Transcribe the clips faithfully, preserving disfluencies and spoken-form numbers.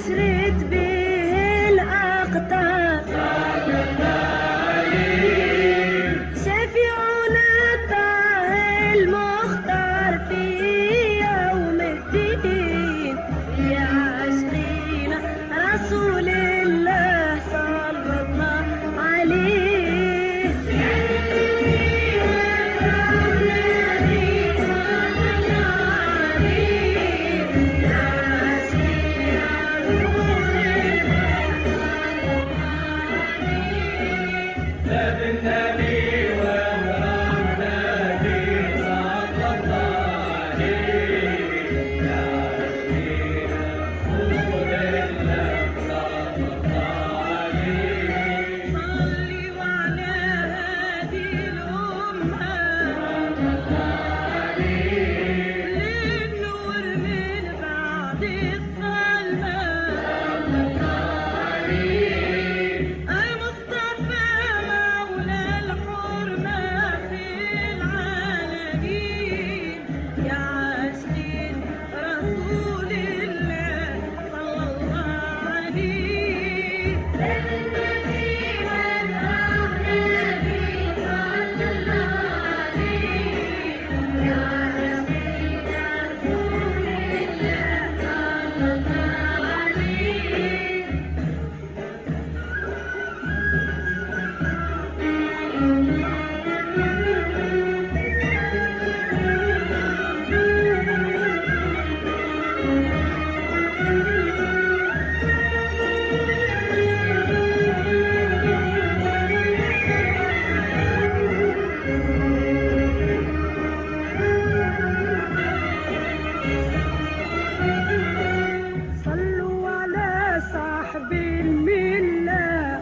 أسرت به الأقطار شفيعنا طه المختار في يوم الدين يا عاشقين رسول الله صلى الله عليه صلوا على صاحب الملة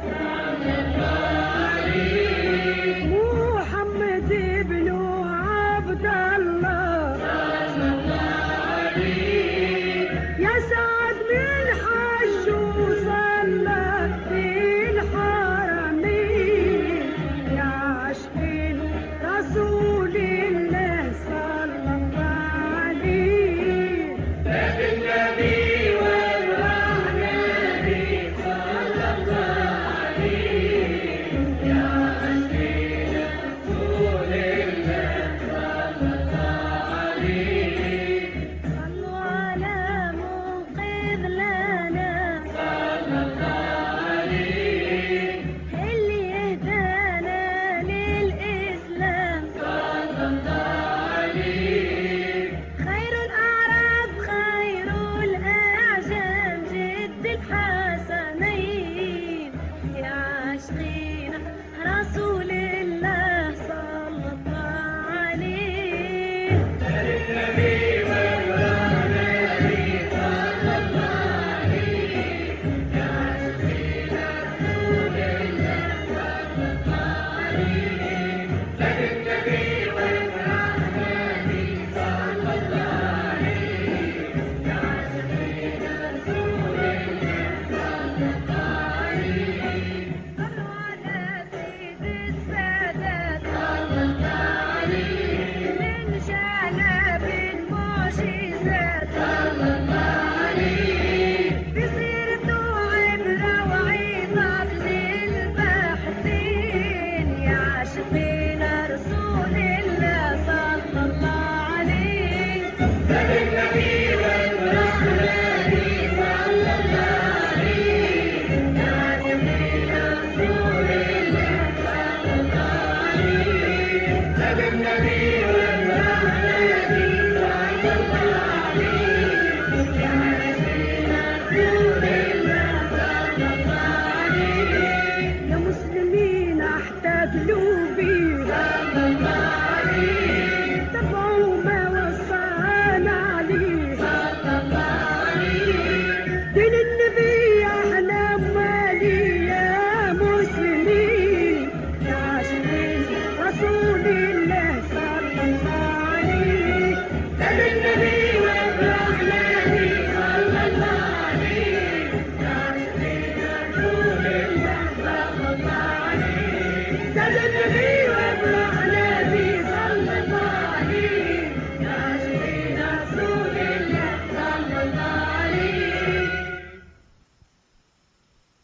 محمد بن عبد الله يا سعد من حج وصلى في الحرمين يا عاشقين رسول الله صلى الله عليه صلوا على منقذ لنا اللي اهدانا للإسلام خير الأعراب خير الأعجام جد الحسنين يا عاشقين رسول الله صلى الله عليه صلوا على سيد السادات من شعلة بالمعجزات بسيرته عبرة وعظات للباحثين يا عاشقين رسول الله صلى الله عليه يا مسلمين احتفلوا بيه تبعوا ما وصانا عليه دين النبي احلى مالي يا مسلمين يا عاشقين رسول الله صلى الله عليه دين النبي والرحمن صلى الله عليه يا عاشقين رسول الله صلى الله عليه دين النبي والرحمن